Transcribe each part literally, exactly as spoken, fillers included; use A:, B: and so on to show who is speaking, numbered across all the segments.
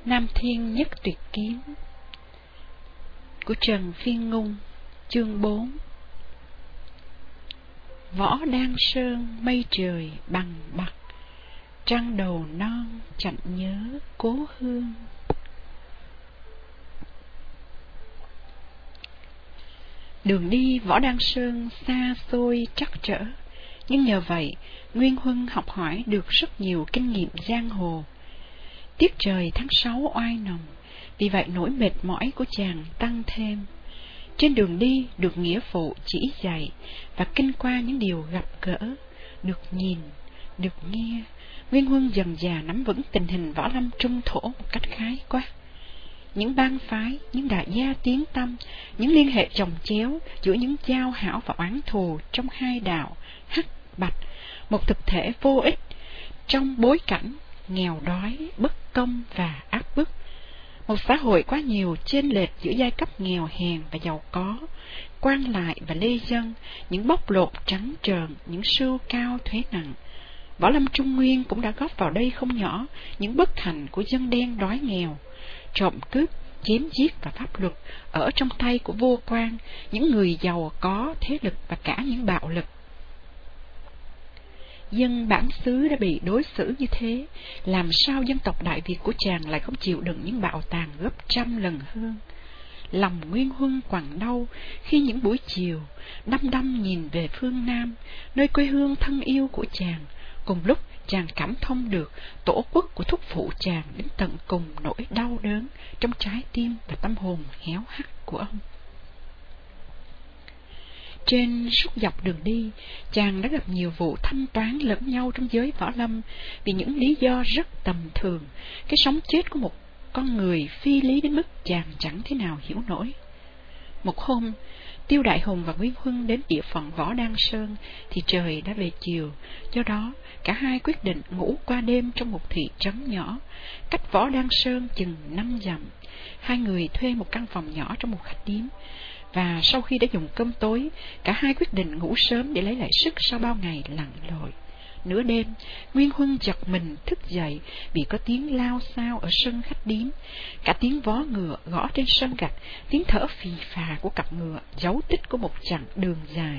A: Nam Thiên Nhất Tuyệt Kiếm của Trần Phiên Ngung. Chương bốn. Võ Đan Sơn mây trời bằng bạc, trăng đầu non chẳng nhớ cố hương. Đường đi Võ Đan Sơn xa xôi trắc trở, nhưng nhờ vậy Nguyên Huân học hỏi được rất nhiều kinh nghiệm giang hồ. Tiết trời tháng sáu oai nồng, vì vậy nỗi mệt mỏi của chàng tăng thêm. Trên đường đi được nghĩa phụ chỉ dạy và kinh qua những điều gặp gỡ, được nhìn, được nghe, Nguyên Huân dần dà nắm vững tình hình võ lâm trung thổ một cách khái quát. Những bang phái, những đại gia tiếng tăm, những liên hệ chồng chéo giữa những giao hảo và oán thù trong hai đạo hắc bạch, một thực thể vô ích trong bối cảnh nghèo đói, bất công và áp bức. Một xã hội quá nhiều chênh lệch giữa giai cấp nghèo hèn và giàu có, quan lại và lê dân, những bóc lột trắng trợn, những sưu cao thuế nặng. Võ lâm Trung Nguyên cũng đã góp vào đây không nhỏ những bất hạnh của dân đen đói nghèo, trộm cướp, chém giết và pháp luật ở trong tay của vô quan, những người giàu có thế lực và cả những bạo lực. Dân bản xứ đã bị đối xử như thế, làm sao dân tộc Đại Việt của chàng lại không chịu đựng những bạo tàn gấp trăm lần hơn? Lòng Nguyên Huân quặn đau khi những buổi chiều đăm đăm nhìn về phương Nam, nơi quê hương thân yêu của chàng. Cùng lúc chàng cảm thông được tổ quốc của thúc phụ chàng đến tận cùng nỗi đau đớn trong trái tim và tâm hồn héo hắt của ông. Trên suốt dọc đường đi, chàng đã gặp nhiều vụ thanh toán lẫn nhau trong giới võ lâm vì những lý do rất tầm thường. Cái sống chết của một con người phi lý đến mức chàng chẳng thế nào hiểu nổi. Một hôm, Tiêu Đại Hùng và Nguyên Huân đến địa phận Võ Đan Sơn thì trời đã về chiều, do đó cả hai quyết định ngủ qua đêm trong một thị trấn nhỏ cách Võ Đan Sơn chừng năm dặm. Hai người thuê một căn phòng nhỏ trong một khách điếm, và sau khi đã dùng cơm tối, cả hai quyết định ngủ sớm để lấy lại sức sau bao ngày lặn lội. Nửa đêm, Nguyên Huân giật mình thức dậy vì có tiếng lao xao ở sân khách điếm, cả tiếng vó ngựa gõ trên sân gạch, tiếng thở phì phà của cặp ngựa, dấu tích của một chặng đường dài.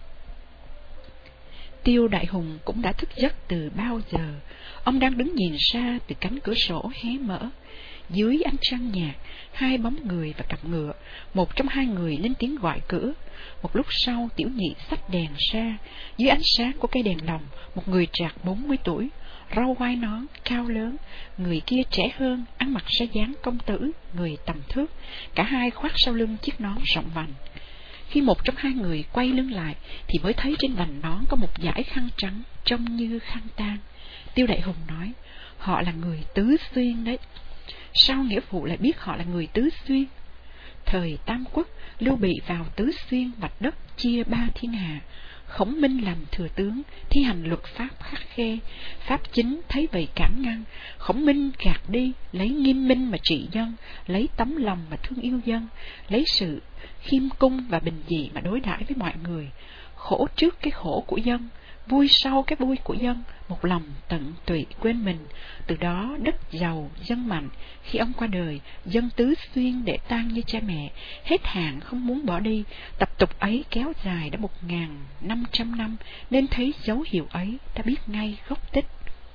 A: Tiêu Đại Hùng cũng đã thức giấc từ bao giờ. Ông đang đứng nhìn ra từ cánh cửa sổ hé mở. Dưới ánh trăng nhạt, hai bóng người và cặp ngựa, một trong hai người lên tiếng gọi cửa. Một lúc sau, Tiểu Nhị xách đèn ra. Dưới ánh sáng của cây đèn lồng, một người trạc bốn mươi tuổi, râu quai nón, cao lớn. Người kia trẻ hơn, ăn mặc ra dáng công tử, người tầm thước. Cả hai khoác sau lưng chiếc nón rộng vành. Khi một trong hai người quay lưng lại, thì mới thấy trên vành nón có một dải khăn trắng trông như khăn tang. Tiêu Đại Hùng nói: họ là người Tứ Xuyên đấy. Sao nghĩa phụ lại biết họ là người Tứ Xuyên? Thời Tam Quốc, Lưu Bị vào Tứ Xuyên vạch đất chia ba thiên hạ. Khổng Minh làm thừa tướng, thi hành luật pháp khắc khe. Pháp chính thấy vậy cản ngăn. Khổng Minh gạt đi, lấy nghiêm minh mà trị dân, lấy tấm lòng mà thương yêu dân, lấy sự khiêm cung và bình dị mà đối đãi với mọi người. Khổ trước cái khổ của dân, vui sau cái vui của dân, một lòng tận tụy quên mình. Từ đó đất giàu dân mạnh. Khi ông qua đời, dân Tứ Xuyên để tang như cha mẹ, hết hạn không muốn bỏ đi. Tập tục ấy kéo dài đã một ngàn năm trăm năm, nên thấy dấu hiệu ấy ta biết ngay gốc tích.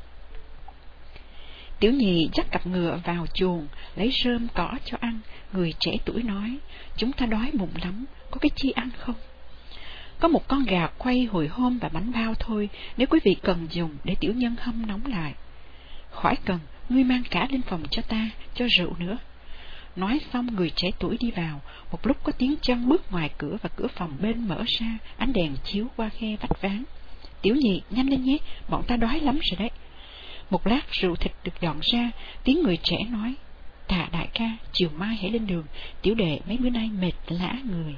A: Tiểu Nhị dắt cặp ngựa vào chuồng, lấy rơm cỏ cho ăn. Người trẻ tuổi nói: chúng ta đói bụng lắm, có cái chi ăn không? Có một con gà quay hồi hôm và bánh bao thôi, nếu quý vị cần dùng để tiểu nhân hâm nóng lại. Khỏi cần, ngươi mang cả lên phòng cho ta, cho rượu nữa. Nói xong, người trẻ tuổi đi vào. Một lúc có tiếng chân bước ngoài cửa và cửa phòng bên mở ra, ánh đèn chiếu qua khe vách ván. Tiểu Nhị, nhanh lên nhé, bọn ta đói lắm rồi đấy. Một lát rượu thịt được dọn ra, tiếng người trẻ nói: tạ đại ca, chiều mai hãy lên đường, tiểu đệ mấy bữa nay mệt lả người.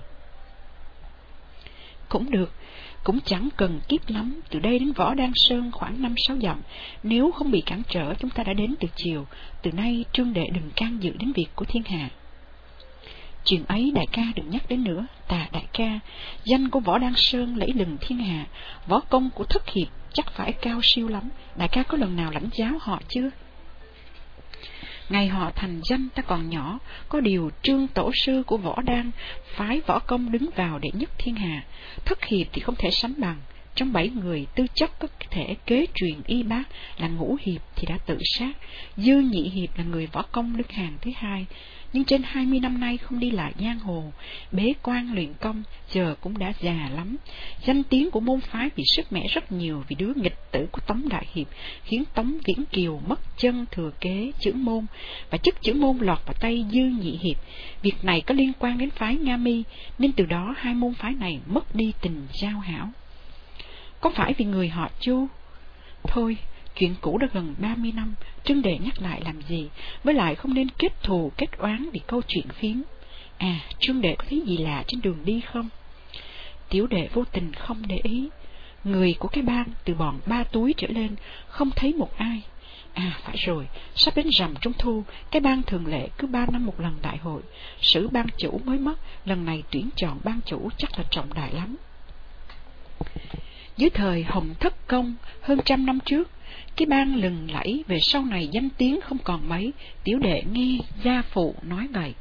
A: Cũng được, cũng chẳng cần kiếp lắm, từ đây đến Võ Đan Sơn khoảng năm sáu dặm, nếu không bị cản trở chúng ta đã đến từ chiều. Từ nay Trương đệ đừng can dự đến việc của thiên hạ. Chuyện ấy đại ca đừng nhắc đến nữa. Tà đại ca, danh của Võ Đan Sơn lẫy lừng thiên hạ, võ công của Thất Hiệp chắc phải cao siêu lắm. Đại ca có lần nào lãnh giáo họ chưa? Ngày họ thành danh ta còn nhỏ, có điều Trương tổ sư của Võ Đăng phái võ công đứng vào đệ nhất thiên hạ, thất hiệp thì không thể sánh bằng. Trong bảy người tư chất có thể kế truyền y bác là Ngũ hiệp thì đã tự sát, Dư Nhị hiệp là người võ công đứng hàng thứ hai, nhưng trên hai mươi năm nay không đi lại giang hồ, bế quan luyện công, giờ cũng đã già lắm. Danh tiếng của môn phái bị sứt mẻ rất nhiều vì đứa nghịch tử của Tống Đại hiệp, khiến Tống Viễn Kiều mất chân thừa kế chưởng môn, và chức chưởng môn lọt vào tay Dư Nhị hiệp. Việc này có liên quan đến phái Nga Mi, nên từ đó hai môn phái này mất đi tình giao hảo. Có phải vì người họ Chu? Thôi, chuyện cũ đã gần ba mươi năm, Trương Đệ nhắc lại làm gì, với lại không nên kết thù kết oán vì câu chuyện phiếm. À, Trương Đệ có thấy gì lạ trên đường đi không? Tiểu Đệ vô tình không để ý. Người của cái bang từ bọn ba túi trở lên không thấy một ai. À phải rồi, sắp đến rằm Trung Thu, cái bang thường lệ cứ ba năm một lần đại hội. Sử ban chủ mới mất, lần này tuyển chọn ban chủ chắc là trọng đại lắm. Dưới thời Hồng Thất Công hơn trăm năm trước, cái bang lừng lẫy, về sau này danh tiếng không còn mấy. Tiểu Đệ nghe gia phụ nói vậy.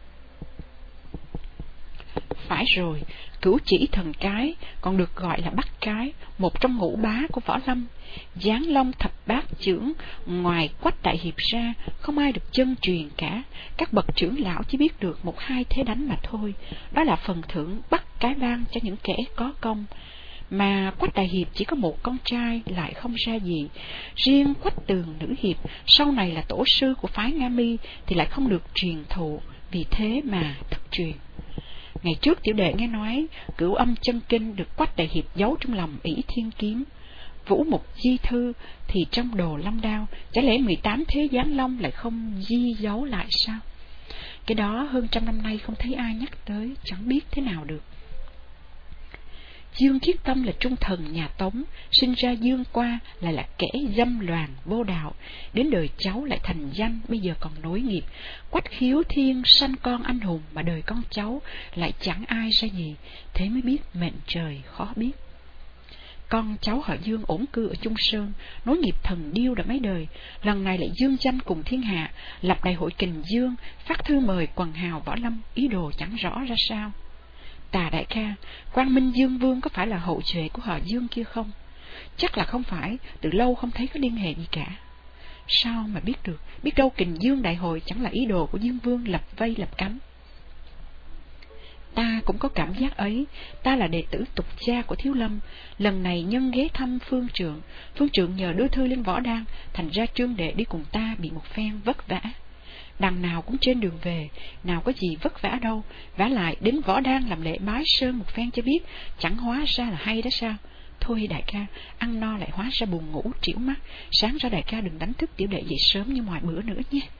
A: Phải rồi, Cửu Chỉ Thần Cái, còn được gọi là Bắt Cái, một trong ngũ bá của Võ Lâm. Giáng Long Thập Bát Chưởng, ngoài Quách Đại hiệp ra, không ai được chân truyền cả. Các bậc trưởng lão chỉ biết được một hai thế đánh mà thôi. Đó là phần thưởng bắt cái bang cho những kẻ có công. Mà Quách Đại hiệp chỉ có một con trai, lại không ra gì. Riêng Quách Tường nữ hiệp, sau này là tổ sư của phái Nga Mi, thì lại không được truyền thụ, vì thế mà thất truyền. Ngày trước Tiểu Đệ nghe nói Cửu Âm Chân Kinh được Quách Đại hiệp giấu trong lòng ỷ thiên kiếm. Vũ Mục Di Thư thì trong đồ Long Đao, chả lẽ mười tám thế Giáng Long lại không di giấu lại sao? Cái đó hơn trăm năm nay không thấy ai nhắc tới, chẳng biết thế nào được. Dương Triết Tâm là trung thần nhà Tống, sinh ra Dương Qua lại là kẻ dâm loạn vô đạo, đến đời cháu lại thành danh, bây giờ còn nối nghiệp. Quách Khiếu Thiên sanh con anh hùng mà đời con cháu lại chẳng ai ra gì, thế mới biết mệnh trời khó biết. Con cháu họ Dương ổn cư ở Trung Sơn, nối nghiệp thần điêu đã mấy đời, lần này lại dương danh cùng thiên hạ, lập đại hội Kình Dương, phát thư mời quần hào võ lâm, ý đồ chẳng rõ ra sao. Tà đại ca, Quang Minh Dương Vương có phải là hậu duệ của họ Dương kia không? Chắc là không phải, từ lâu không thấy có liên hệ gì cả. Sao mà biết được, biết đâu Kình Dương đại hội chẳng là ý đồ của Dương Vương lập vây lập cánh. Ta cũng có cảm giác ấy, ta là đệ tử tục gia của Thiếu Lâm, lần này nhân ghé thăm Phương Trượng, Phương Trượng nhờ đưa thư lên Võ Đăng, thành ra Trương Đệ đi cùng ta bị một phen vất vả. Đằng nào cũng trên đường về, nào có gì vất vả đâu, vả lại đến Võ Đăng làm lễ bái sơn một phen cho biết, chẳng hóa ra là hay đó sao. Thôi đại ca, ăn no lại hóa ra buồn ngủ trĩu mắt, sáng ra đại ca đừng đánh thức Tiểu Đệ dậy sớm như mọi bữa nữa nhé.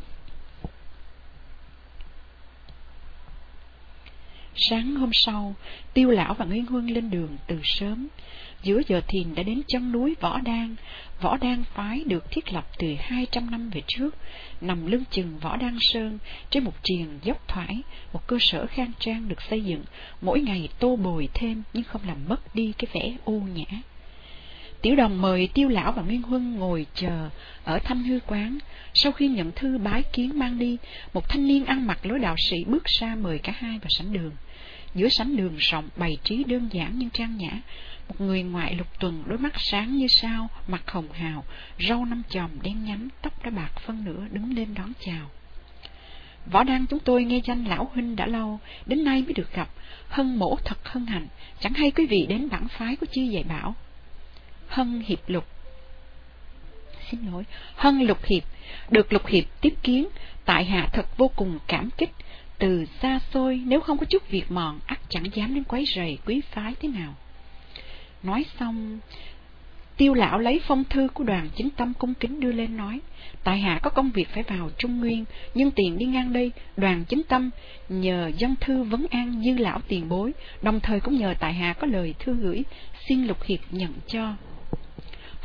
A: Sáng hôm sau, Tiêu lão và Nguyên Huân lên đường từ sớm. Giữa giờ thìn đã đến chân núi Võ Đăng. Võ Đăng phái được thiết lập từ hai trăm năm về trước, nằm lưng chừng Võ Đăng Sơn, trên một triền dốc thoải, một cơ sở khang trang được xây dựng, mỗi ngày tô bồi thêm nhưng không làm mất đi cái vẻ u nhã. Tiểu Đồng mời Tiêu lão và Nguyên Huân ngồi chờ ở Thanh Hư quán. Sau khi nhận thư bái kiến mang đi, một thanh niên ăn mặc lối đạo sĩ bước ra mời cả hai vào sảnh đường. Giữa sảnh đường rộng bày trí đơn giản nhưng trang nhã, một người ngoại lục tuần, đôi mắt sáng như sao, mặt hồng hào, râu năm chòm đen nhánh, tóc đã bạc phân nửa, đứng lên đón chào. Võ Đăng chúng tôi nghe danh lão huynh đã lâu, đến nay mới được gặp, Hân mổ thật hân hạnh, chẳng hay quý vị đến bản phái của chư dạy bảo. Hân hiệp Lục Xin lỗi, Hân Lục hiệp, được Lục hiệp tiếp kiến, tại hạ thật vô cùng cảm kích. Từ xa xôi, nếu không có chút việc mòn, ắt chẳng dám đến quấy rầy quý phái thế nào. Nói xong, Tiêu lão lấy phong thư của Đoàn Chính Tâm cung kính đưa lên nói, tại hạ có công việc phải vào Trung Nguyên, nhưng tiền đi ngang đây, Đoàn Chính Tâm nhờ dâng thư vấn an Dư lão tiền bối, đồng thời cũng nhờ tại hạ có lời thư gửi, xin Lục hiệp nhận cho.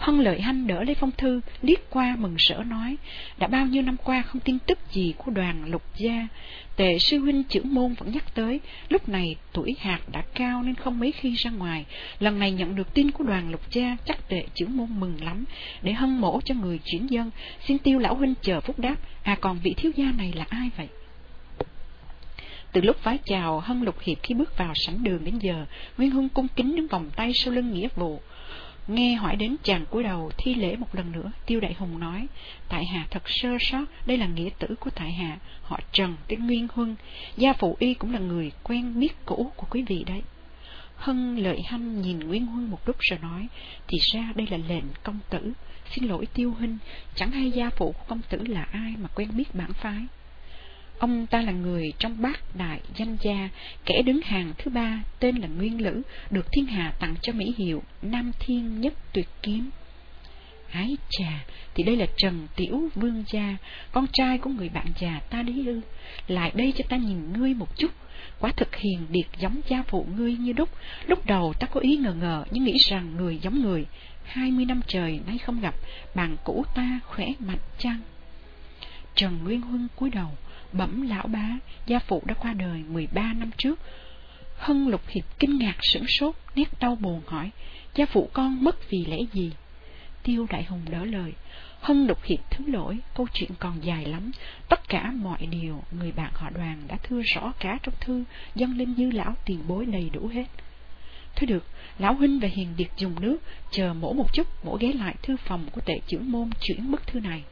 A: Hân Lợi Hanh đỡ lấy phong thư, liếc qua mừng rỡ nói, đã bao nhiêu năm qua không tin tức gì của Đoàn Lục gia. Tề sư huynh trưởng môn vẫn nhắc tới, lúc này tuổi hạt đã cao nên không mấy khi ra ngoài. Lần này nhận được tin của Đoàn Lục gia, chắc Tề trưởng môn mừng lắm, để Hân mổ cho người chuyển dân. Xin Tiêu lão huynh chờ phúc đáp. À còn vị thiếu gia này là ai vậy? Từ lúc vái chào Hân Lục Hiệp khi bước vào sảnh đường đến giờ, Nguyên Huân cung kính đứng vòng tay sau lưng nghĩa vụ. Nghe hỏi đến, chàng cúi đầu thi lễ một lần nữa. Tiêu Đại Hùng nói, tại hạ thật sơ sót, đây là nghĩa tử của tại hạ, họ Trần tên Nguyên Huân, gia phụ y cũng là người quen biết cũ của quý vị đấy. Hân Lợi Hanh nhìn Nguyên Huân một lúc rồi nói, thì ra đây là lệnh công tử. Xin lỗi Tiêu huynh, chẳng hay gia phụ của công tử là ai mà quen biết bản phái. Ông ta là người trong bát đại danh gia, kẻ đứng hàng thứ ba, tên là Nguyên Lữ, được thiên hạ tặng cho mỹ hiệu Nam Thiên Nhất Tuyệt Kiếm. Ái chà, thì đây là Trần Tiểu Vương gia, con trai của người bạn già ta đấy ư? Lại đây cho ta nhìn ngươi một chút. Quả thực hiền điệt giống gia phụ ngươi như đúc. Lúc đầu ta có ý ngờ ngờ, nhưng nghĩ rằng người giống người. Hai mươi năm trời nay không gặp, bạn cũ ta khỏe mạnh chăng? Trần Nguyên Huân cúi đầu, bẩm lão bá, gia phụ đã qua đời mười ba năm trước. Hân Lục Hiệp kinh ngạc sửng sốt, nét đau buồn hỏi, gia phụ con mất vì lẽ gì? Tiêu Đại Hùng đỡ lời, Hân Lục Hiệp thứ lỗi, câu chuyện còn dài lắm, tất cả mọi điều người bạn họ Đoàn đã thưa rõ cả trong thư dâng lên Dư lão tiền bối đầy đủ hết. Thôi được, lão huynh và hiền điệt dùng nước, chờ mổ một chút, mổ ghé lại thư phòng của Tệ trưởng môn chuyển bức thư này.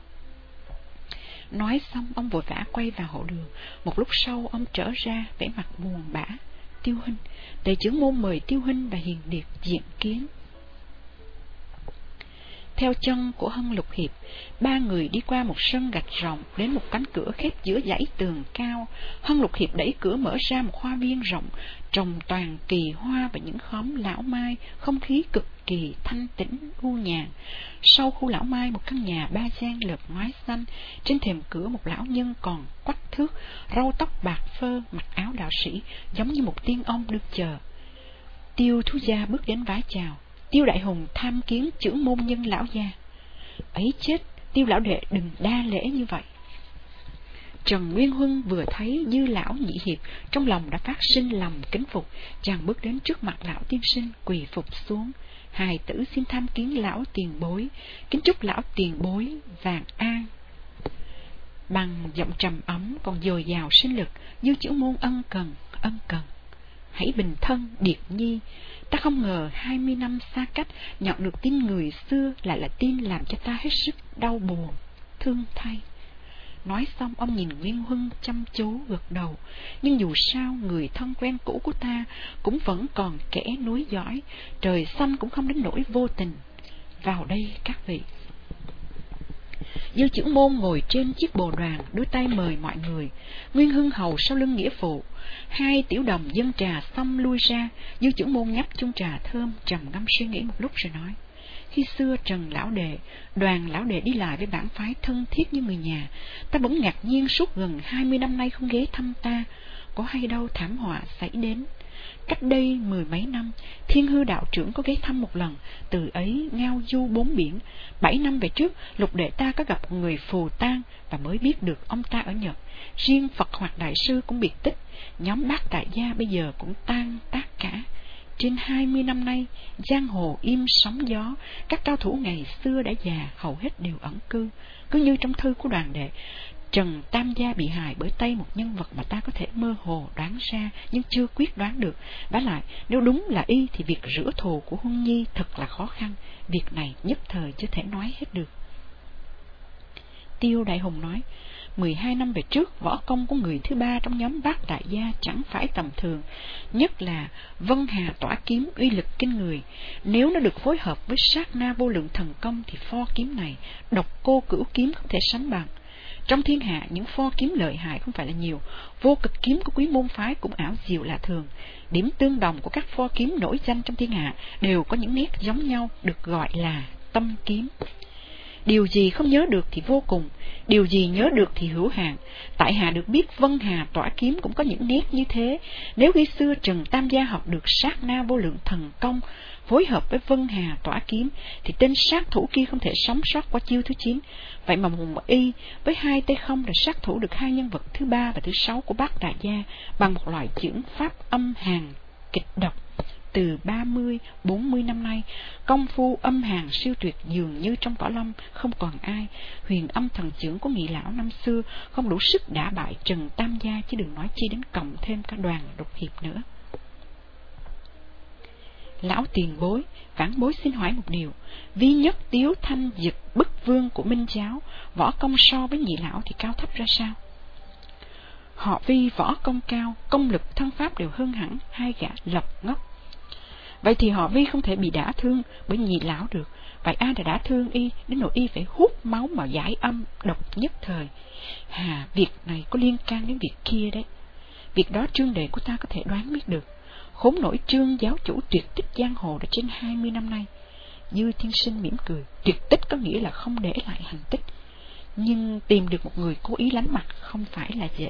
A: Nói xong, ông vội vã quay vào hậu đường. Một lúc sau, ông trở ra vẻ mặt buồn bã. Tiêu huynh, Tề trưởng môn mời Tiêu huynh và hiền điệt diện kiến. Theo chân của Hân Lục Hiệp, ba người đi qua một sân gạch rộng đến một cánh cửa khép giữa dãy tường cao. Hân Lục Hiệp đẩy cửa mở ra một hoa viên rộng, trồng toàn kỳ hoa và những khóm lão mai, không khí cực kỳ thanh tĩnh u nhàn. Sau khu lão mai, một căn nhà ba gian lợp ngói xanh, trên thềm cửa một lão nhân còn quắc thước, râu tóc bạc phơ, mặc áo đạo sĩ, giống như một tiên ông được chờ. Tiêu Thú Gia bước đến vái chào. Tiêu Đại Hùng tham kiến trưởng môn nhân lão gia. Ấy chết, Tiêu lão đệ đừng đa lễ như vậy. Trần Nguyên Huân vừa thấy Dư lão nhị hiệp, trong lòng đã phát sinh lòng kính phục, chàng bước đến trước mặt lão tiên sinh, quỳ phục xuống. Hài tử xin tham kiến lão tiền bối, kính chúc lão tiền bối vạn an. Bằng giọng trầm ấm còn dồi dào sinh lực, Dư trưởng môn ân cần, ân cần. Hãy bình thân, Điệt nhi. Ta không ngờ hai mươi năm xa cách, nhận được tin người xưa lại là tin làm cho ta hết sức đau buồn, thương thay. Nói xong, ông nhìn Nguyên Huân chăm chú gật đầu. Nhưng dù sao, người thân quen cũ của ta cũng vẫn còn kẻ núi dõi, trời xanh cũng không đến nỗi vô tình. Vào đây các vị. Dư trưởng môn ngồi trên chiếc bồ đoàn, đưa tay mời mọi người. Nguyên Hưng hầu sau lưng nghĩa phụ. Hai tiểu đồng dâng trà xong lui ra. Dư trưởng môn nhấp chung trà thơm, trầm ngâm suy nghĩ một lúc rồi nói: Khi xưa Trần lão đệ, Đoàn lão đệ đi lại với bản phái thân thiết như người nhà, ta bỗng ngạc nhiên suốt gần hai mươi năm nay không ghé thăm ta. Có hay đâu thảm họa xảy đến. Cách đây mười mấy năm, Thiên Hư đạo trưởng có ghé thăm một lần, từ ấy ngao du bốn biển. Bảy năm về trước, lục đệ ta có gặp người phù tang và mới biết được ông ta ở Nhật. Riêng Phật Hoạt đại sư cũng biệt tích, nhóm bác đại gia bây giờ cũng tan tác cả. Trên hai mươi năm nay, giang hồ im sóng gió, các cao thủ ngày xưa đã già hầu hết đều ẩn cư. Cứ như trong thư của Đoàn đệ, Trần Tam Gia bị hại bởi tay một nhân vật mà ta có thể mơ hồ đoán ra nhưng chưa quyết đoán được. Vả lại, nếu đúng là y thì việc rửa thù của Huân Nhi thật là khó khăn. Việc này nhất thời chưa thể nói hết được. Tiêu Đại Hùng nói: mười hai năm về trước, võ công của người thứ ba trong nhóm bát đại gia chẳng phải tầm thường, nhất là Vân Hà tỏa kiếm uy lực kinh người. Nếu nó được phối hợp với sát na vô lượng thần công thì pho kiếm này, độc cô cửu kiếm không thể sánh bằng. Trong thiên hạ, những pho kiếm lợi hại không phải là nhiều, vô cực kiếm của quý môn phái cũng ảo diệu lạ thường. Điểm tương đồng của các pho kiếm nổi danh trong thiên hạ đều có những nét giống nhau, được gọi là tâm kiếm. Điều gì không nhớ được thì vô cùng, điều gì nhớ được thì hữu hạn. Tại hạ được biết Vân Hà tỏa kiếm cũng có những nét như thế. Nếu khi xưa Trần Tam Gia học được sát na vô lượng thần công, phối hợp với Vân Hà tỏa kiếm, thì tên sát thủ kia không thể sống sót qua chiêu thứ chín. Vậy mà một y với hai tay không đã sát thủ được hai nhân vật thứ ba và thứ sáu của Bát Đại Gia bằng một loại chưởng pháp âm hàn kịch độc. Từ ba mươi, bốn mươi năm nay, công phu âm hàn siêu tuyệt dường như trong võ lâm không còn ai. Huyền âm thần chưởng của Nghị lão năm xưa không đủ sức đả bại Trần Tam Gia, chứ đừng nói chi đến cộng thêm cả Đoàn Độc Hiệp nữa. Lão tiền bối, vãn bối xin hỏi một điều. Vi nhất tiếu thanh dực bức vương của Minh giáo, võ công so với Nhị lão thì cao thấp ra sao? Họ Vi võ công cao, công lực thân pháp đều hơn hẳn hai gã Lộc Ngốc. Vậy thì họ Vi không thể bị đả thương bởi Nhị lão được. Vậy ai đã đả thương y đến nỗi y phải hút máu mà giải âm độc nhất thời? Hà, việc này có liên can đến việc kia đấy. Việc đó Trương đệ của ta có thể đoán biết được. Khốn nổi Trương giáo chủ tuyệt tích giang hồ đã trên hai mươi năm nay. Dư tiên sinh mỉm cười. Tuyệt tích có nghĩa là không để lại hành tích, nhưng tìm được một người cố ý lánh mặt không phải là dễ.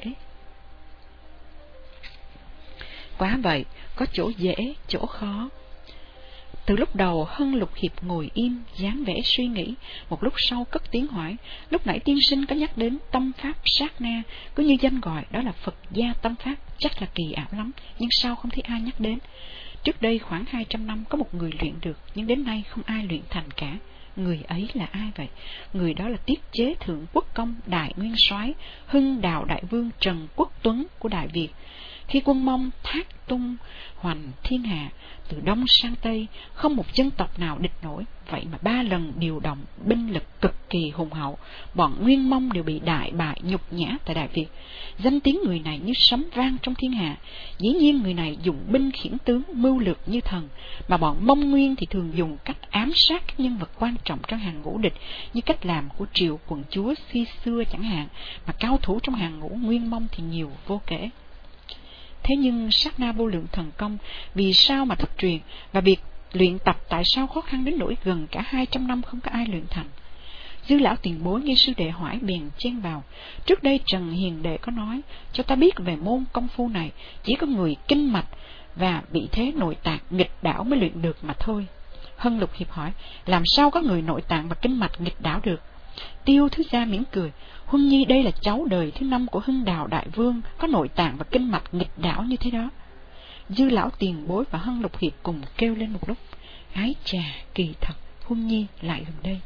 A: Quá vậy, có chỗ dễ, chỗ khó. Từ lúc đầu Hân Lục Hiệp ngồi im, dáng vẻ suy nghĩ. Một lúc sau cất tiếng hỏi, lúc nãy tiên sinh có nhắc đến tâm pháp sát na, cứ như danh gọi đó là Phật gia tâm pháp, chắc là kỳ ảo lắm, nhưng sao không thấy ai nhắc đến? Trước đây khoảng hai trăm năm có một người luyện được, nhưng đến nay không ai luyện thành cả. Người ấy là ai vậy? Người đó là tiết chế thượng quốc công Đại Nguyên Soái, Hưng Đào Đại Vương Trần Quốc Tuấn của Đại Việt. Khi quân Mông thác tung hoành thiên hạ, từ đông sang tây, không một dân tộc nào địch nổi. Vậy mà ba lần điều động binh lực cực kỳ hùng hậu, bọn Nguyên Mông đều bị đại bại nhục nhã tại Đại Việt. Danh tiếng người này như sấm vang trong thiên hạ. Dĩ nhiên người này dùng binh khiển tướng, mưu lược như thần, mà bọn Mông Nguyên thì thường dùng cách ám sát các nhân vật quan trọng trong hàng ngũ địch, như cách làm của Triệu quận chúa khi xưa chẳng hạn. Mà cao thủ trong hàng ngũ Nguyên Mông thì nhiều vô kể. Thế nhưng sát na vô lượng thần công vì sao mà thất truyền, và việc luyện tập tại sao khó khăn đến nỗi gần cả hai trăm năm không có ai luyện thành? Dư lão tiền bối nghe sư đệ hỏi bèn chen vào. Trước đây Trần Hiền đệ có nói cho ta biết về môn công phu này, chỉ có người kinh mạch và bị thế nội tạng nghịch đảo mới luyện được mà thôi. Hân Lục Hiệp hỏi, làm sao có người nội tạng và kinh mạch nghịch đảo được? Tiêu Thứ Gia mỉm cười, Huân Nhi đây là cháu đời thứ năm của Hưng Đào Đại Vương, có nội tạng và kinh mạch nghịch đảo như thế đó. Dư lão tiền bối và Hân Lục Hiệp cùng kêu lên một lúc, ái chà, kỳ thật, Huân Nhi lại gần đây.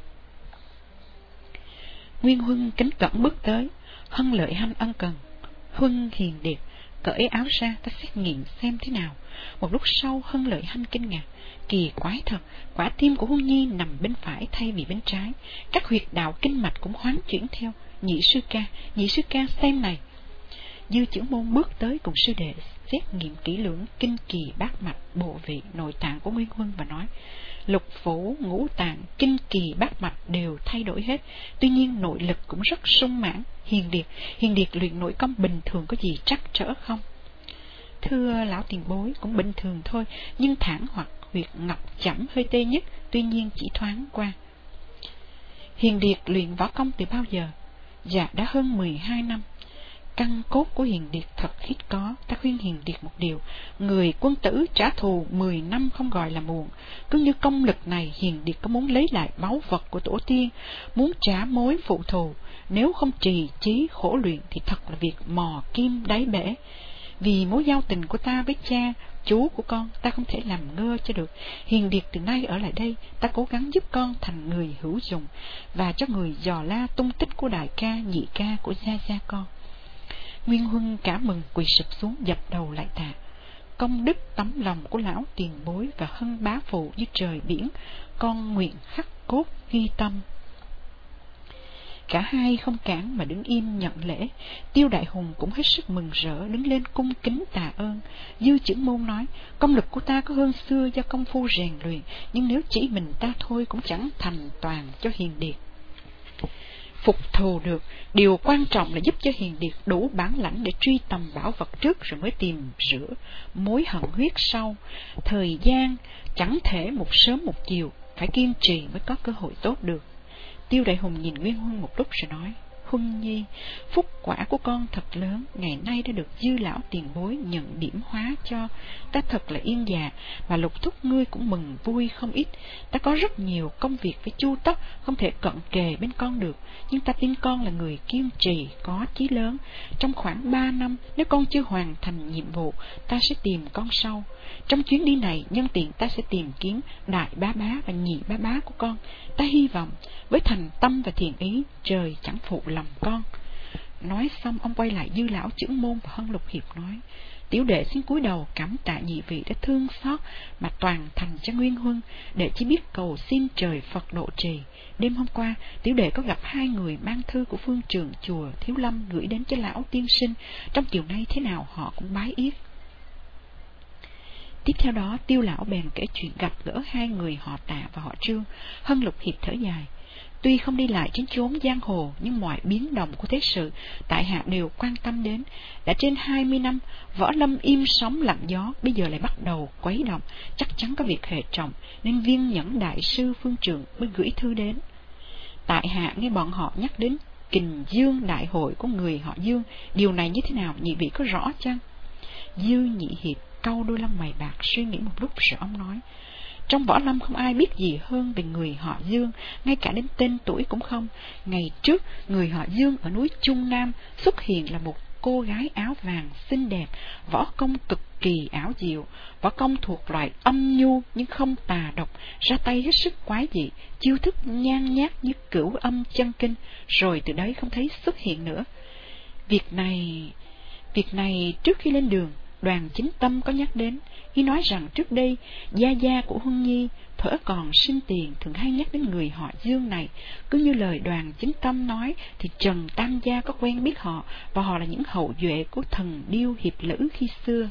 A: Nguyên Huân kính cẩn bước tới. Hân Lợi Hanh ân cần, Huân hiền điệt, cởi áo ra ta xét nghiệm xem thế nào. Một lúc sau Hân Lợi Hanh kinh ngạc, kỳ quái thật, quả tim của Huân Nhi nằm bên phải thay vì bên trái, các huyệt đạo kinh mạch cũng hoán chuyển theo. Nhị sư ca, nhị sư ca xem này. Dư Chưởng Môn bước tới cùng sư đệ xét nghiệm kỹ lưỡng kinh kỳ bát mạch, bộ vị, nội tạng của Nguyên Huân và nói, lục phủ, ngũ tạng, kinh kỳ bát mạch đều thay đổi hết, tuy nhiên nội lực cũng rất sung mãn. Hiền điệt, hiền điệt luyện nội công bình thường có gì trắc trở không? Thưa lão tiền bối, cũng bình thường thôi, nhưng thẳng hoặc huyệt ngọc chẩm hơi tê nhất, tuy nhiên chỉ thoáng qua. Hiền điệt luyện võ công từ bao giờ? Dạ đã hơn mười hai năm. Căn cốt của hiền điệt thật ít có. Ta khuyên hiền điệt một điều, người quân tử trả thù mười năm không gọi là muộn. Cứ như công lực này, hiền điệt có muốn lấy lại báu vật của tổ tiên, muốn trả mối phụ thù, nếu không trì chí khổ luyện thì thật là việc mò kim đáy bể. Vì mối giao tình của ta với cha, chú của con, ta không thể làm ngơ cho được. Hiền điệt từ nay ở lại đây, ta cố gắng giúp con thành người hữu dụng, và cho người dò la tung tích của đại ca, nhị ca của gia gia con. Nguyên Huân cả mừng quỳ sụp xuống dập đầu lại tạ. Công đức tấm lòng của lão tiền bối và Hân bá phụ như trời biển, con nguyện khắc cốt ghi tâm. Cả hai không cản mà đứng im nhận lễ. Tiêu Đại Hùng cũng hết sức mừng rỡ, đứng lên cung kính tạ ơn. Dư Chưởng Môn nói, công lực của ta có hơn xưa do công phu rèn luyện, nhưng nếu chỉ mình ta thôi cũng chẳng thành toàn cho hiền điệt. Phục thù được, điều quan trọng là giúp cho hiền điệt đủ bản lãnh để truy tầm bảo vật trước rồi mới tìm rửa mối hận huyết sau. Thời gian chẳng thể một sớm một chiều, phải kiên trì mới có cơ hội tốt được. Tiêu Đại Hùng nhìn Nguyên Huân một lúc rồi nói: Huân nhi, phúc quả của con thật lớn, ngày nay đã được Dư lão tiền bối nhận điểm hóa cho, ta thật là yên dạ, mà Lục thúc ngươi cũng mừng vui không ít. Ta có rất nhiều công việc phải chu tất, không thể cận kề bên con được, nhưng ta tin con là người kiên trì, có chí lớn. Trong khoảng ba năm, nếu con chưa hoàn thành nhiệm vụ, ta sẽ tìm con sau. Trong chuyến đi này, nhân tiện ta sẽ tìm kiếm đại bá bá và nhị bá bá của con. Ta hy vọng với thành tâm và thiện ý, trời chẳng phụ lòng con. Nói xong, ông quay lại Dư lão, Chưởng Môn và Hân Lục Hiệp nói: Tiểu đệ xin cúi đầu cảm tạ nhị vị đã thương xót mà toàn thành cho Nguyên Huân, để chỉ biết cầu xin trời Phật độ trì. Đêm hôm qua, tiểu đệ có gặp hai người mang thư của phương trưởng chùa Thiếu Lâm gửi đến cho lão tiên sinh, trong chiều nay thế nào họ cũng bái yết. Tiếp theo đó, Tiêu lão bèn kể chuyện gặp gỡ hai người họ Tạ và họ Trương. Hân Lục Hiệp thở dài: Tuy không đi lại trên chốn giang hồ, nhưng mọi biến động của thế sự tại hạ đều quan tâm đến. Đã trên hai mươi năm, võ lâm im sóng lặng gió, bây giờ lại bắt đầu quấy động, chắc chắn có việc hệ trọng, nên Viên Nhẫn đại sư phương trượng mới gửi thư đến. Tại hạ nghe bọn họ nhắc đến Kình Dương đại hội của người họ Dương, điều này như thế nào, nhị vị có rõ chăng? Dư Nhị Hiệp cau đôi lông mày bạc suy nghĩ một lúc rồi ông nói: Trong võ lâm không ai biết gì hơn về người họ Dương, ngay cả đến tên tuổi cũng không. Ngày trước, người họ Dương ở núi Trung Nam xuất hiện là một cô gái áo vàng xinh đẹp, võ công cực kỳ ảo diệu, võ công thuộc loại âm nhu nhưng không tà độc, ra tay hết sức quái dị, chiêu thức nhan nhác như cửu âm chân kinh, rồi từ đấy không thấy xuất hiện nữa. Việc này, việc này trước khi lên đường, Đoàn Chính Tâm có nhắc đến. Y nói rằng trước đây gia gia của Huân nhi thuở còn sinh tiền thường hay nhắc đến người họ Dương này. Cứ như lời Đoàn Chính Tâm nói thì Trần Tam gia có quen biết họ, và họ là những hậu duệ của thần điêu hiệp lữ khi xưa.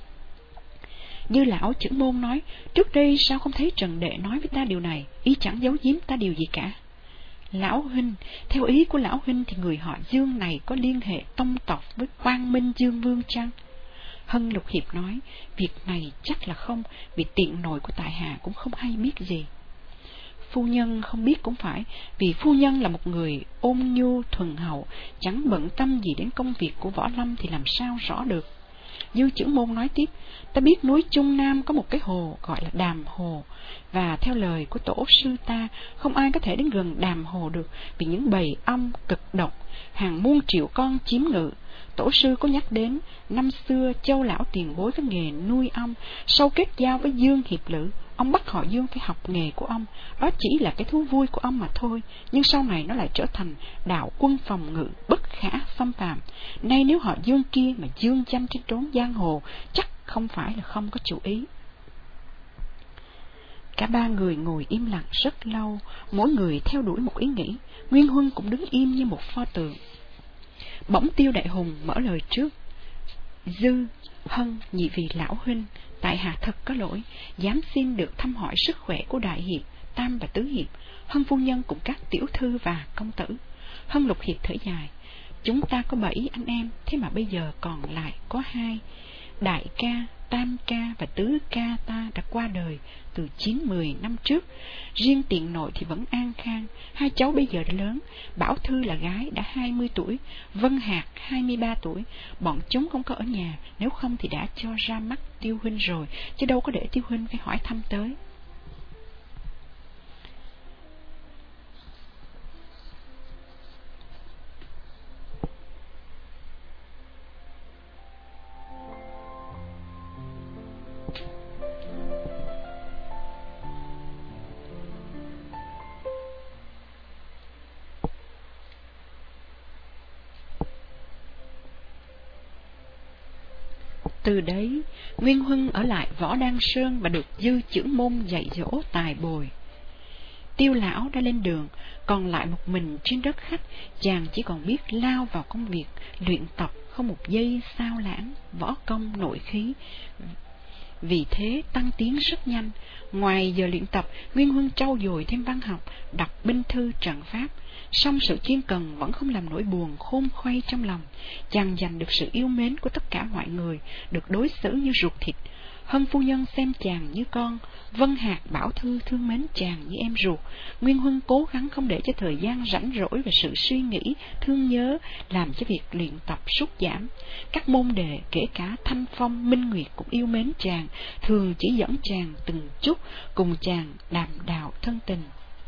A: Như lão Chưởng Môn nói: Trước đây sao không thấy Trần đệ nói với ta điều này? Y chẳng giấu giếm ta điều gì cả. Lão huynh, theo ý của lão huynh thì người họ Dương này có liên hệ tông tộc với Quang Minh Dương Vương chăng? Hân Lục Hiệp nói: Việc này chắc là không, vì tiện nội của tại hạ cũng không hay biết gì. Phu nhân không biết cũng phải, vì phu nhân là một người ôn nhu thuần hậu, chẳng bận tâm gì đến công việc của võ lâm thì làm sao rõ được. Dư Chưởng Môn nói tiếp: Ta biết núi Trung Nam có một cái hồ gọi là Đàm Hồ, và theo lời của tổ sư ta, không ai có thể đến gần Đàm Hồ được, vì những bầy ong cực độc, hàng muôn triệu con chiếm ngự. Tổ sư có nhắc đến, năm xưa Châu lão tiền bối có nghề nuôi ong, sau kết giao với Dương hiệp lữ, ông bắt họ Dương phải học nghề của ông. Đó chỉ là cái thú vui của ông mà thôi, nhưng sau này nó lại trở thành đạo quân phòng ngự bất khả xâm phạm. Nay nếu họ Dương kia mà dương danh trên trốn giang hồ, chắc không phải là không có chủ ý. Cả ba người ngồi im lặng rất lâu, mỗi người theo đuổi một ý nghĩ. Nguyên Huân cũng đứng im như một pho tượng. Bỗng Tiêu Đại Hùng mở lời trước: Dư, Hân, nhị vị lão huynh, tại hạ thật có lỗi, dám xin được thăm hỏi sức khỏe của đại hiệp, tam và tứ hiệp, Hân phu nhân cùng các tiểu thư và công tử. Hân Lục Hiệp thở dài: Chúng ta có bảy anh em, thế mà bây giờ còn lại có hai. Đại ca, tam ca và tứ ca ta đã qua đời từ chín mười năm trước. Riêng tiện nội thì vẫn an khang, hai cháu bây giờ đã lớn. Bảo Thư là gái đã hai mươi tuổi, Vân Hạc hai mươi ba tuổi. Bọn chúng không có ở nhà, nếu không thì đã cho ra mắt Tiêu huynh rồi, chứ đâu có để Tiêu huynh phải hỏi thăm tới. Từ đấy, Nguyên Huân ở lại Võ Đăng Sơn và được Dư Chưởng Môn dạy dỗ tài bồi. Tiêu lão đã lên đường, còn lại một mình trên đất khách, chàng chỉ còn biết lao vào công việc, luyện tập không một giây sao lãng, võ công nội khí. Vì thế tăng tiến rất nhanh. Ngoài giờ luyện tập, Nguyên Huân trau dồi thêm văn học, đọc binh thư trận pháp. Song sự chuyên cần vẫn không làm nỗi buồn khôn khoay trong lòng. Chàng giành được sự yêu mến của tất cả mọi người, được đối xử như ruột thịt. Hân phu nhân xem chàng như con, Vân Hạc Bảo Thư thương mến chàng như em ruột. Nguyên Huân cố gắng không để cho thời gian rảnh rỗi và sự suy nghĩ, thương nhớ làm cho việc luyện tập sút giảm. Các môn đệ kể cả Thanh Phong, Minh Nguyệt cũng yêu mến chàng, thường chỉ dẫn chàng từng chút, cùng chàng đàm đạo thân tình.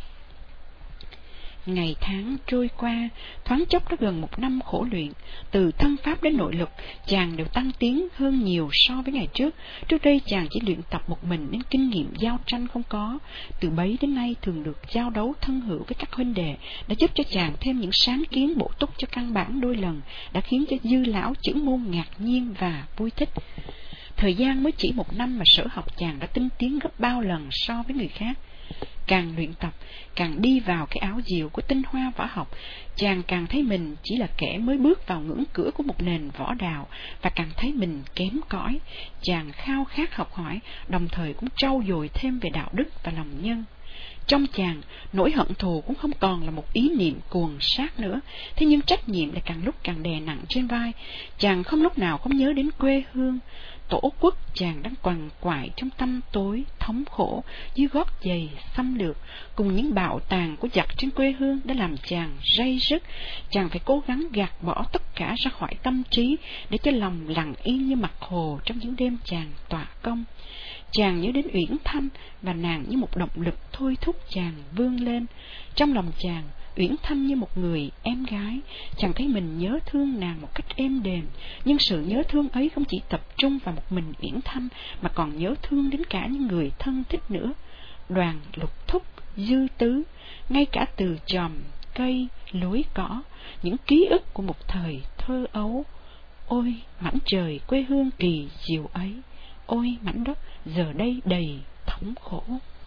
A: Ngày tháng trôi qua, thoáng chốc đã gần một năm khổ luyện, từ thân pháp đến nội lực, chàng đều tăng tiến hơn nhiều so với ngày trước. Trước đây chàng chỉ luyện tập một mình nên kinh nghiệm giao tranh không có. Từ bấy đến nay thường được giao đấu thân hữu với các huynh đệ, đã giúp cho chàng thêm những sáng kiến bổ túc cho căn bản đôi lần, đã khiến cho Dư lão chữ môn ngạc nhiên và vui thích. Thời gian mới chỉ một năm mà sở học chàng đã tinh tiến gấp bao lần so với người khác. Càng luyện tập, càng đi vào cái áo diệu của tinh hoa võ học, chàng càng thấy mình chỉ là kẻ mới bước vào ngưỡng cửa của một nền võ đạo, và càng thấy mình kém cỏi. Chàng khao khát học hỏi, đồng thời cũng trau dồi thêm về đạo đức và lòng nhân. Trong chàng, nỗi hận thù cũng không còn là một ý niệm cuồng sát nữa, thế nhưng trách nhiệm lại càng lúc càng đè nặng trên vai. Chàng không lúc nào không nhớ đến quê hương, tổ quốc chàng đang quằn quại trong tăm tối thống khổ dưới gót giày xâm lược, cùng những bạo tàn của giặc trên quê hương đã làm chàng ray rứt. Chàng phải cố gắng gạt bỏ tất cả ra khỏi tâm trí, để cho lòng lặng yên như mặt hồ trong những đêm chàng tọa công. Chàng nhớ đến Uyển Thanh, và nàng như một động lực thôi thúc chàng vươn lên. Trong lòng chàng, Uyển Thanh như một người em gái, chàng thấy mình nhớ thương nàng một cách êm đềm, nhưng sự nhớ thương ấy không chỉ tập trung vào một mình Uyển Thanh, mà còn nhớ thương đến cả những người thân thích nữa. Đoàn Lục Thúc, Dư Tứ, ngay cả từ chòm cây, lối cỏ, những ký ức của một thời thơ ấu. Ôi mảnh trời quê hương kỳ diệu ấy, ôi mảnh đất giờ đây đầy thống khổ.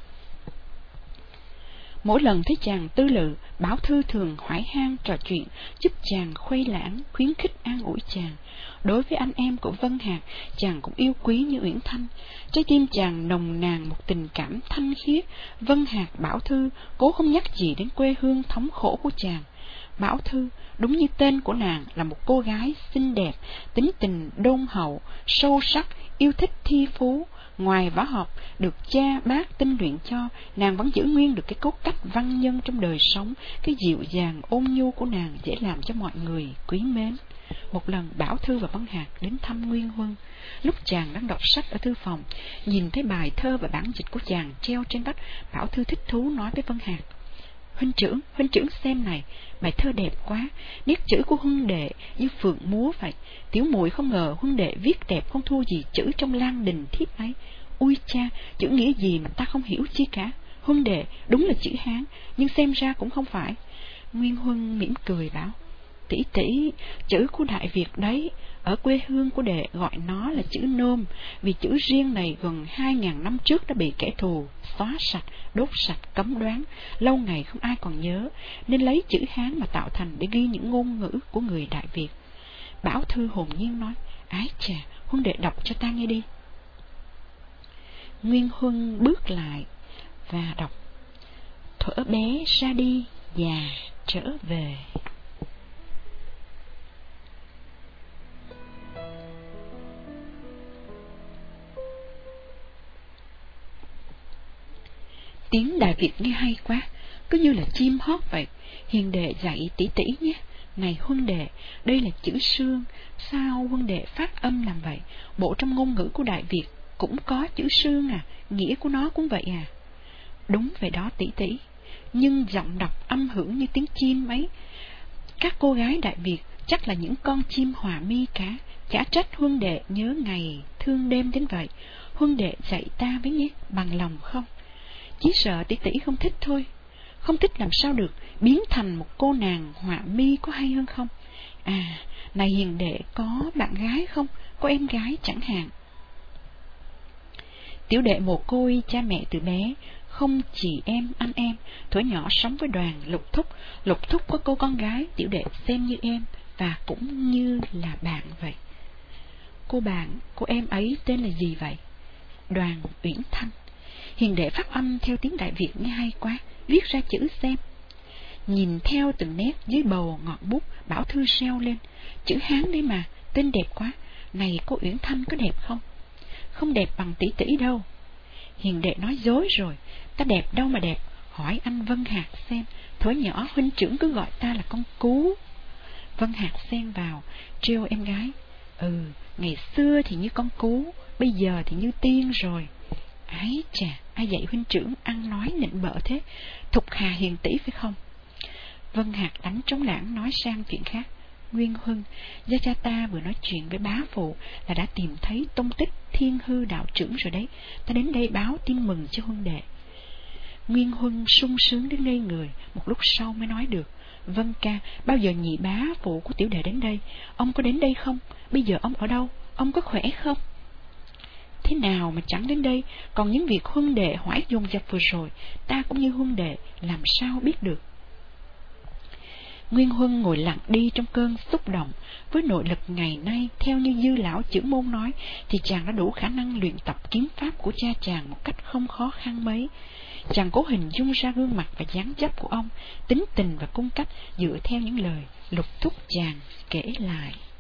A: Mỗi lần thấy chàng tư lự, Bảo Thư thường hỏi han trò chuyện, giúp chàng khuây lãng, khuyến khích an ủi chàng. Đối với anh em của Vân Hạc, chàng cũng yêu quý như Uyển Thanh. Trái tim chàng nồng nàn một tình cảm thanh khiết. Vân Hạc Bảo Thư cố không nhắc gì đến quê hương thống khổ của chàng. Bảo Thư, đúng như tên của nàng, là một cô gái xinh đẹp, tính tình đôn hậu, sâu sắc, yêu thích thi phú. Ngoài võ học được cha bác tinh luyện cho, nàng vẫn giữ nguyên được cái cốt cách văn nhân trong đời sống. Cái dịu dàng ôn nhu của nàng dễ làm cho mọi người quý mến. Một lần Bảo Thư và Vân Hạc đến thăm Nguyên Huân. Lúc chàng đang đọc sách ở thư phòng, nhìn thấy bài thơ và bản dịch của chàng treo trên vách, Bảo Thư thích thú nói với Vân Hạc: Huynh trưởng, huynh trưởng xem này, bài thơ đẹp quá, nét chữ của Huân đệ như phượng múa vậy. Tiểu muội không ngờ Huân đệ viết đẹp không thua gì chữ trong Lan Đình Thiếp ấy. Ui cha, chữ nghĩa gì mà ta không hiểu chi cả. Huân đệ đúng là chữ Hán, nhưng xem ra cũng không phải. Nguyên Huân mỉm cười bảo: Tỷ tỷ, chữ của Đại Việt đấy, ở quê hương của đệ gọi nó là chữ Nôm, vì chữ riêng này gần hai ngàn năm trước đã bị kẻ thù xóa sạch, đốt sạch, cấm đoán, lâu ngày không ai còn nhớ, nên lấy chữ Hán mà tạo thành để ghi những ngôn ngữ của người Đại Việt. Bảo Thư hồn nhiên nói: Ái chà, Huân đệ đọc cho ta nghe đi. Nguyên Huân bước lại và đọc: Thuở bé ra đi, già trở về. Tiếng Đại Việt nghe hay quá, cứ như là chim hót vậy. Hiền đệ dạy tỷ tỷ nhé. Này Huân đệ, đây là chữ Sương, sao Huân đệ phát âm làm vậy? Bộ trong ngôn ngữ của Đại Việt cũng có chữ Sương à, nghĩa của nó cũng vậy à? Đúng vậy đó tỷ tỷ, nhưng giọng đọc âm hưởng như tiếng chim ấy. Các cô gái Đại Việt chắc là những con chim hòa mi cả. Chả trách Huân đệ nhớ ngày thương đêm đến vậy. Huân đệ dạy ta với nhé, bằng lòng không? Chỉ sợ tỷ tỷ không thích thôi. Không thích làm sao được, biến thành một cô nàng họa mi có hay hơn không? À, này hiền đệ có bạn gái không? Có em gái chẳng hạn. Tiểu đệ mồ côi cha mẹ từ bé, không chị em anh em. Thuở nhỏ sống với Đoàn Lục Thúc. Lục Thúc có cô con gái, tiểu đệ xem như em, và cũng như là bạn vậy. Cô bạn, cô em ấy tên là gì vậy? Đoàn Uyển Thanh. Hiền đệ phát âm theo tiếng Đại Việt nghe hay quá, viết ra chữ xem. Nhìn theo từng nét dưới bầu ngọn bút, Bảo Thư reo lên: Chữ Hán đấy mà, tên đẹp quá. Này cô Uyển Thanh có đẹp không? không đẹp bằng tỷ tỷ đâu. Hiền đệ nói dối rồi, ta đẹp đâu mà đẹp, hỏi anh Vân Hạc xem, thuở nhỏ huynh trưởng cứ gọi ta là con cú. Vân Hạc xen vào, trêu em gái, ừ, ngày xưa thì như con cú, bây giờ thì như tiên rồi. Ái chà, ai dạy huynh trưởng ăn nói nịnh bợ thế, thục hà hiền tỷ phải không? Vân Hạc đánh trống lảng nói sang chuyện khác. Nguyên Huân, gia cha ta vừa nói chuyện với bá phụ là đã tìm thấy tung tích Thiên Hư đạo trưởng rồi đấy, ta đến đây báo tin mừng cho huynh đệ. Nguyên Huân sung sướng đến ngây người, một lúc sau mới nói được. Vân ca, bao giờ nhị bá phụ của tiểu đệ đến đây? Ông có đến đây không? Bây giờ ông ở đâu? Ông có khỏe không? Thế nào mà chẳng đến đây? Còn những việc huân đệ hỏi dồn dập vừa rồi, ta cũng như huân đệ, làm sao biết được? Nguyên Huân ngồi lặng đi trong cơn xúc động. Với nội lực ngày nay, theo như Dư lão chưởng môn nói, thì chàng đã đủ khả năng luyện tập kiếm pháp của cha chàng một cách không khó khăn mấy. Chàng cố hình dung ra gương mặt và dáng dấp của ông, tính tình và cung cách dựa theo những lời lục thúc chàng kể lại.